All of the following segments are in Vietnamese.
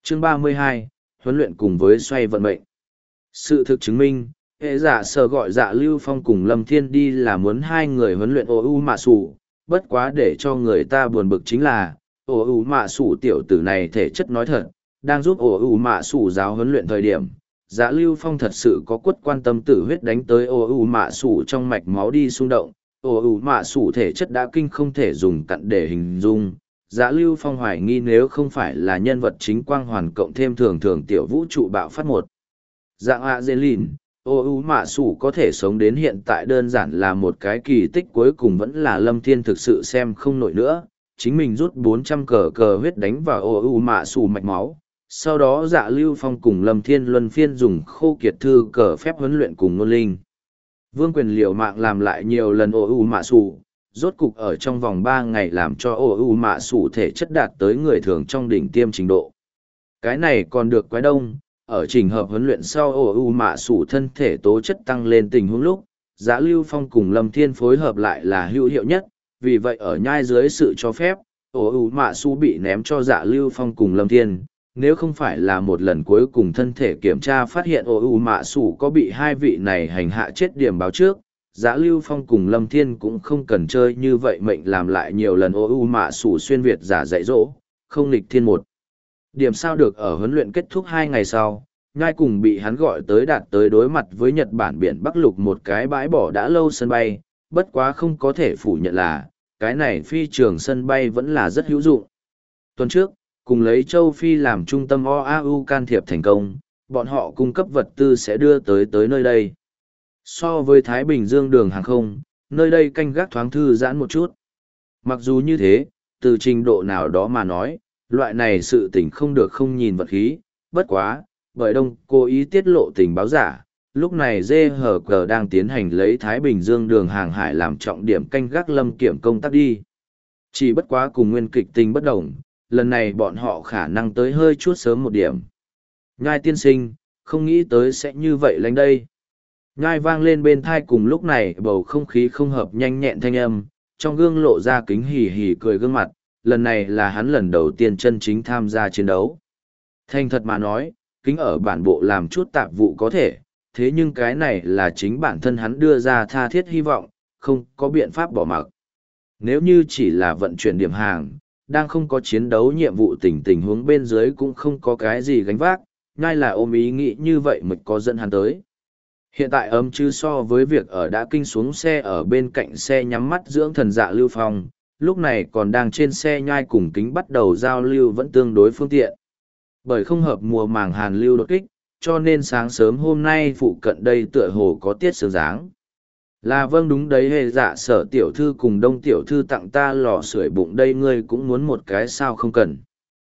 Chương 32, huấn luyện cùng với xoay vận mệnh. Sự thực chứng minh, hệ giả sở gọi dạ Lưu Phong cùng Lâm Thiên đi là muốn hai người huấn luyện ô u mạ sủ, bất quá để cho người ta buồn bực chính là, ô u mạ sủ tiểu tử này thể chất nói thật, đang giúp ô u mạ sủ giáo huấn luyện thời điểm. Dạ Lưu Phong thật sự có quất quan tâm tử huyết đánh tới ô u mạ sủ trong mạch máu đi xung động, ô u mạ sủ thể chất đã kinh không thể dùng cặn để hình dung. Dạ Lưu Phong hoài nghi nếu không phải là nhân vật chính quang hoàn cộng thêm thường thường tiểu vũ trụ bạo phát một dạng ạ dê lìn, ô u mạ sủ có thể sống đến hiện tại đơn giản là một cái kỳ tích, cuối cùng vẫn là Lâm Thiên thực sự xem không nổi nữa, chính mình rút 400 cờ huyết đánh vào ô u mạ sủ mạch máu. Sau đó Dạ Lưu Phong cùng Lâm Thiên luân phiên dùng khô kiệt thư cờ phép huấn luyện cùng ngôn linh vương quyền liều mạng làm lại nhiều lần ô u mạ sủ, rốt cục ở trong vòng 3 ngày làm cho ô u mạ sủ thể chất đạt tới người thường trong đỉnh tiêm trình độ. Cái này còn được quái đông, ở trình hợp huấn luyện sau ô u mạ sủ thân thể tố chất tăng lên tình huống lúc, Dạ Lưu Phong cùng Lâm Thiên phối hợp lại là hữu hiệu nhất, vì vậy ở nhai dưới sự cho phép, ô u mạ sủ bị ném cho Dạ Lưu Phong cùng Lâm Thiên. Nếu không phải là một lần cuối cùng thân thể kiểm tra phát hiện ô u mạ sủ có bị hai vị này hành hạ chết điểm báo trước, Dạ Lưu Phong cùng Lâm Thiên cũng không cần chơi như vậy mệnh làm lại nhiều lần ô u mạ sủ xuyên Việt giả dạy dỗ, không nghịch thiên một. Điểm sao được ở huấn luyện kết thúc 2 ngày sau, Nhai cùng bị hắn gọi tới đạt tới đối mặt với Nhật Bản biển Bắc Lục một cái bãi bỏ đã lâu sân bay, bất quá không có thể phủ nhận là, cái này phi trường sân bay vẫn là rất hữu dụng. Tuần trước, cùng lấy châu Phi làm trung tâm OAU can thiệp thành công, bọn họ cung cấp vật tư sẽ đưa tới nơi đây. So với Thái Bình Dương đường hàng không, nơi đây canh gác thoáng thư giãn một chút. Mặc dù như thế, từ trình độ nào đó mà nói, loại này sự tình không được không nhìn vật khí, bất quá, bởi Đông cố ý tiết lộ tình báo giả, lúc này GHG đang tiến hành lấy Thái Bình Dương đường hàng hải làm trọng điểm canh gác lâm kiểm công tác đi. Chỉ bất quá cùng nguyên kịch tình bất đồng, lần này bọn họ khả năng tới hơi chút sớm một điểm. Nhai tiên sinh, không nghĩ tới sẽ như vậy lánh đây. Nhai vang lên bên thai cùng lúc này bầu không khí không hợp nhanh nhẹn thanh âm, trong gương lộ ra kính hỉ hỉ cười gương mặt, lần này là hắn lần đầu tiên chân chính tham gia chiến đấu. Thành thật mà nói, kính ở bản bộ làm chút tạp vụ có thể, thế nhưng cái này là chính bản thân hắn đưa ra tha thiết hy vọng, không có biện pháp bỏ mặc. Nếu như chỉ là vận chuyển điểm hàng, đang không có chiến đấu nhiệm vụ tình huống bên dưới cũng không có cái gì gánh vác, ngay là ôm ý nghĩ như vậy mới có dẫn hắn tới. Hiện tại ấm chứ so với việc ở đã kinh xuống xe ở bên cạnh xe nhắm mắt dưỡng thần Dạ Lưu Phong, lúc này còn đang trên xe nhai cùng kính bắt đầu giao lưu vẫn tương đối phương tiện. Bởi không hợp mùa màng hàn lưu đột kích, cho nên sáng sớm hôm nay phụ cận đây tựa hồ có tiết sương dáng. Là vâng đúng đấy, Hệ Dạ Sở tiểu thư cùng Đông tiểu thư tặng ta lò sưởi bụng đây, ngươi cũng muốn một cái sao không cần.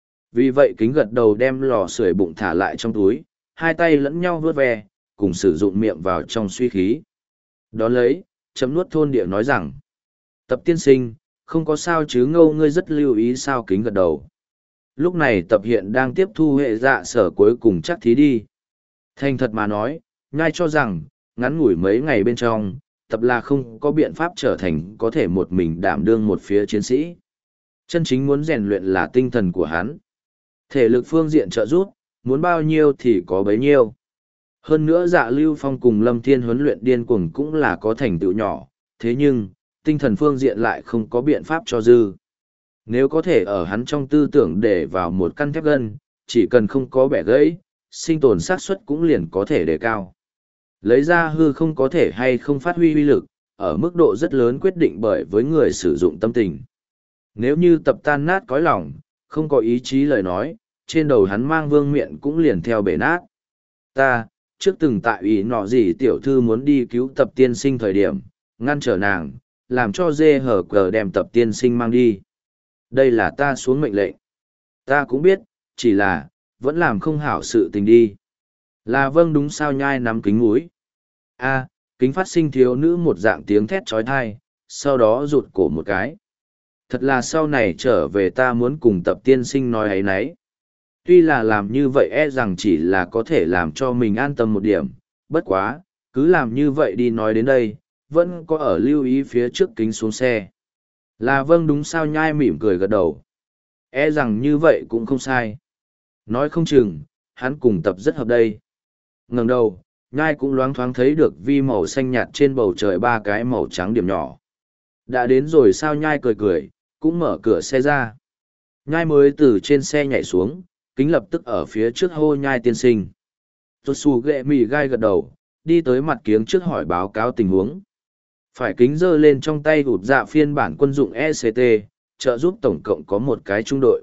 Vì vậy kính gật đầu đem lò sưởi bụng thả lại trong túi, hai tay lẫn nhau vớt ve, cùng sử dụng miệng vào trong suy khí. Đón lấy, chấm nuốt thôn địa nói rằng, Tập tiên sinh, không có sao chứ Ngâu, ngươi rất lưu ý sao? Kính gật đầu. Lúc này Tập hiện đang tiếp thu Hệ Dạ Sở cuối cùng chắc thí đi. Thành thật mà nói, Nhai cho rằng, ngắn ngủi mấy ngày bên trong, Tập là không có biện pháp trở thành có thể một mình đảm đương một phía chiến sĩ. Chân chính muốn rèn luyện là tinh thần của hắn. Thể lực phương diện trợ giúp, muốn bao nhiêu thì có bấy nhiêu. Hơn nữa Dạ Lưu Phong cùng Lâm Thiên huấn luyện điên cuồng cũng là có thành tựu nhỏ, thế nhưng, tinh thần phương diện lại không có biện pháp cho dư. Nếu có thể ở hắn trong tư tưởng để vào một căn thép gân, chỉ cần không có bẻ gãy, sinh tồn xác suất cũng liền có thể đề cao. Lấy ra hư không có thể hay không phát huy uy lực, ở mức độ rất lớn quyết định bởi với người sử dụng tâm tình. Nếu như Tập tan nát cõi lòng, không có ý chí lời nói, trên đầu hắn mang vương miện cũng liền theo bể nát. Ta, trước từng tại ý nọ gì tiểu thư muốn đi cứu Tập tiên sinh thời điểm, ngăn trở nàng, làm cho dê hở cờ đem Tập tiên sinh mang đi. Đây là ta xuống mệnh lệnh. Ta cũng biết, chỉ là, vẫn làm không hảo sự tình đi. Là vâng đúng sao? Nhai nắm kính mũi. A, kính phát sinh thiếu nữ một dạng tiếng thét trói thai, sau đó rụt cổ một cái. Thật là sau này trở về ta muốn cùng Tập tiên sinh nói ấy nấy. Tuy là làm như vậy e rằng chỉ là có thể làm cho mình an tâm một điểm, bất quá, cứ làm như vậy đi. Nói đến đây, vẫn có ở lưu ý phía trước kính xuống xe. Là vâng đúng sao? Nhai mỉm cười gật đầu. E rằng như vậy cũng không sai. Nói không chừng, hắn cùng tập rất hợp đây. Ngẩng đầu, nhai cũng loáng thoáng thấy được vi màu xanh nhạt trên bầu trời ba cái màu trắng điểm nhỏ. Đã đến rồi sao, nhai cười cười, cũng mở cửa xe ra. Nhai mới từ trên xe nhảy xuống, kính lập tức ở phía trước hô nhai tiên sinh. Tốt xù ghệ mì gai gật đầu, đi tới mặt kiếng trước hỏi báo cáo tình huống. Phải kính giơ lên trong tay hụt dạ phiên bản quân dụng ECT, trợ giúp tổng cộng có một cái trung đội.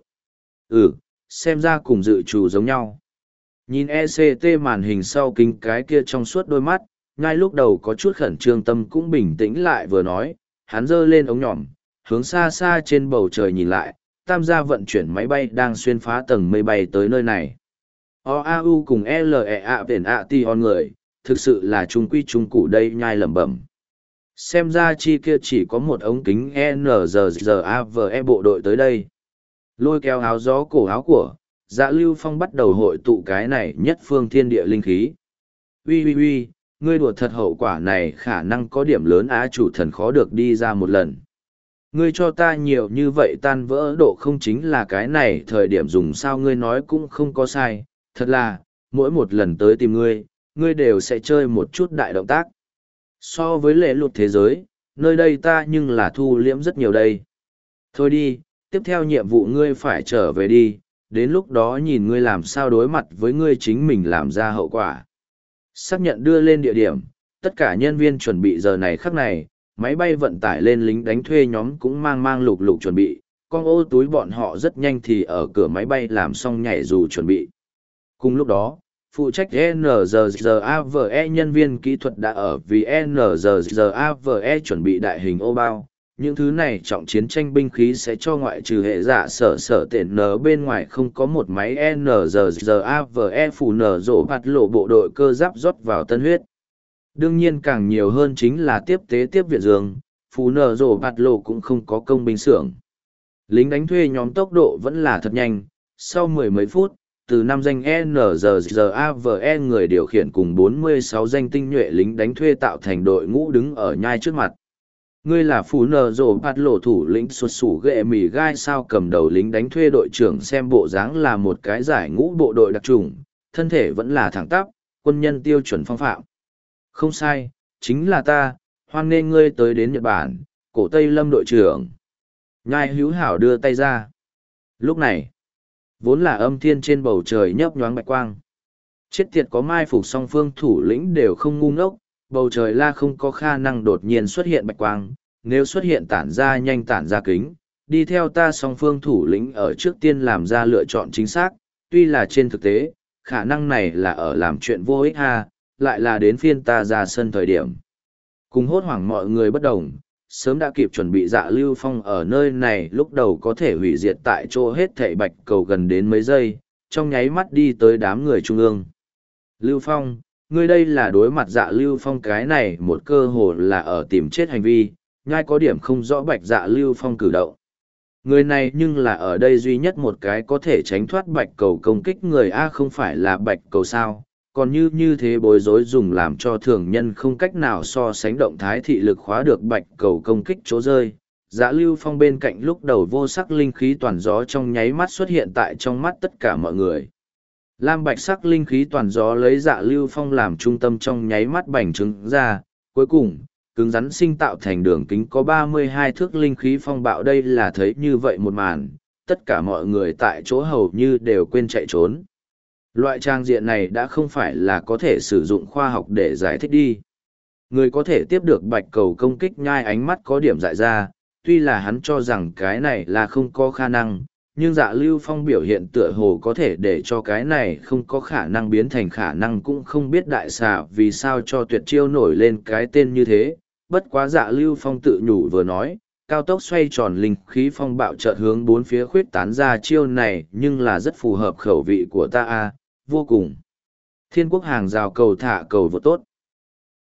Xem ra cùng dự trù giống nhau. Nhìn ECT màn hình sau kính cái kia trong suốt đôi mắt, ngay lúc đầu có chút khẩn trương tâm cũng bình tĩnh lại vừa nói, hắn giơ lên ống nhỏm, hướng xa xa trên bầu trời nhìn lại, tam gia vận chuyển máy bay đang xuyên phá tầng mây bay tới nơi này. OAU cùng LEA biển Ation người, thực sự là trung quy trung cụ đây, nhai lẩm bẩm. Xem ra chi kia chỉ có một ống kính NZZAVE bộ đội tới đây. Lôi kéo áo gió cổ áo của, Dạ Lưu Phong bắt đầu hội tụ cái này nhất phương thiên địa linh khí. Ui, ngươi đùa thật, hậu quả này khả năng có điểm lớn á, chủ thần khó được đi ra một lần. Ngươi cho ta nhiều như vậy tan vỡ độ không chính là cái này thời điểm dùng sao, ngươi nói cũng không có sai, thật là, mỗi một lần tới tìm ngươi đều sẽ chơi một chút đại động tác. So với lệ lụt thế giới, nơi đây ta nhưng là thu liễm rất nhiều đây. Thôi đi, tiếp theo nhiệm vụ ngươi phải trở về đi, đến lúc đó nhìn ngươi làm sao đối mặt với ngươi chính mình làm ra hậu quả. Xác nhận đưa lên địa điểm, tất cả nhân viên chuẩn bị giờ này khắc này, máy bay vận tải lên lính đánh thuê nhóm cũng mang lục chuẩn bị, con ô túi bọn họ rất nhanh thì ở cửa máy bay làm xong nhảy dù chuẩn bị. Cùng lúc đó, phụ trách NZZAVE nhân viên kỹ thuật đã ở vì NZZAVE chuẩn bị đại hình ô bao. Những thứ này trọng chiến tranh binh khí sẽ cho ngoại trừ hệ giả sở tện nở bên ngoài không có một máy NZZAVE phủ nở rổ bạt lộ bộ đội cơ giáp rót vào tân huyết. Đương nhiên càng nhiều hơn chính là tiếp tế tiếp viện dương, phủ nở rổ bạt lộ cũng không có công binh xưởng. Lính đánh thuê nhóm tốc độ vẫn là thật nhanh, sau mười mấy phút, từ 5 danh NZZAVE người điều khiển cùng 46 danh tinh nhuệ lính đánh thuê tạo thành đội ngũ đứng ở nhai trước mặt. Ngươi là phú nờ rổ bạt lộ thủ lĩnh xuất sủ ghệ mì gai sao, cầm đầu lính đánh thuê đội trưởng xem bộ dáng là một cái giải ngũ bộ đội đặc trùng, thân thể vẫn là thẳng tắp, quân nhân tiêu chuẩn phong phạm. Không sai, chính là ta, hoan nghênh ngươi tới đến Nhật Bản, cổ Tây Lâm đội trưởng. Nhai hữu hảo đưa tay ra. Lúc này, vốn là âm thiên trên bầu trời nhấp nhoáng bạch quang. Chết tiệt, có mai phục song phương thủ lĩnh đều không ngu ngốc, bầu trời la không có khả năng đột nhiên xuất hiện bạch quang, nếu xuất hiện tản ra nhanh tản ra kính, đi theo ta song phương thủ lĩnh ở trước tiên làm ra lựa chọn chính xác, tuy là trên thực tế, khả năng này là ở làm chuyện vô ích ha, lại là đến phiên ta ra sân thời điểm. Cùng hốt hoảng mọi người bất đồng, sớm đã kịp chuẩn bị Dạ Lưu Phong ở nơi này lúc đầu có thể hủy diệt tại chỗ hết thảy bạch cầu gần đến mấy giây, trong nháy mắt đi tới đám người trung ương. Lưu Phong, ngươi đây là đối mặt Dạ Lưu Phong cái này một cơ hội là ở tìm chết hành vi, nhai có điểm không rõ bạch Dạ Lưu Phong cử động. Người này nhưng là ở đây duy nhất một cái có thể tránh thoát bạch cầu công kích người A, không phải là bạch cầu sao, còn như thế bối rối dùng làm cho thường nhân không cách nào so sánh động thái thị lực khóa được bạch cầu công kích chỗ rơi. Dạ Lưu Phong bên cạnh lúc đầu vô sắc linh khí toàn gió trong nháy mắt xuất hiện tại trong mắt tất cả mọi người. Lam bạch sắc linh khí toàn gió lấy Dạ Lưu Phong làm trung tâm trong nháy mắt bành trướng ra, cuối cùng, cứng rắn sinh tạo thành đường kính có 32 thước linh khí phong bạo. Đây là thấy như vậy một màn, tất cả mọi người tại chỗ hầu như đều quên chạy trốn. Loại trang diện này đã không phải là có thể sử dụng khoa học để giải thích đi. Người có thể tiếp được bạch cầu công kích nhai ánh mắt có điểm dại ra, tuy là hắn cho rằng cái này là không có khả năng, nhưng Dạ Lưu Phong biểu hiện tựa hồ có thể để cho cái này không có khả năng biến thành khả năng. Cũng không biết đại xà vì sao cho tuyệt chiêu nổi lên cái tên như thế, bất quá Dạ Lưu Phong tự nhủ vừa nói, cao tốc xoay tròn linh khí phong bạo chợt hướng bốn phía khuyết tán ra, chiêu này nhưng là rất phù hợp khẩu vị của ta a, vô cùng. Thiên quốc hàng rào cầu thả cầu vô tốt.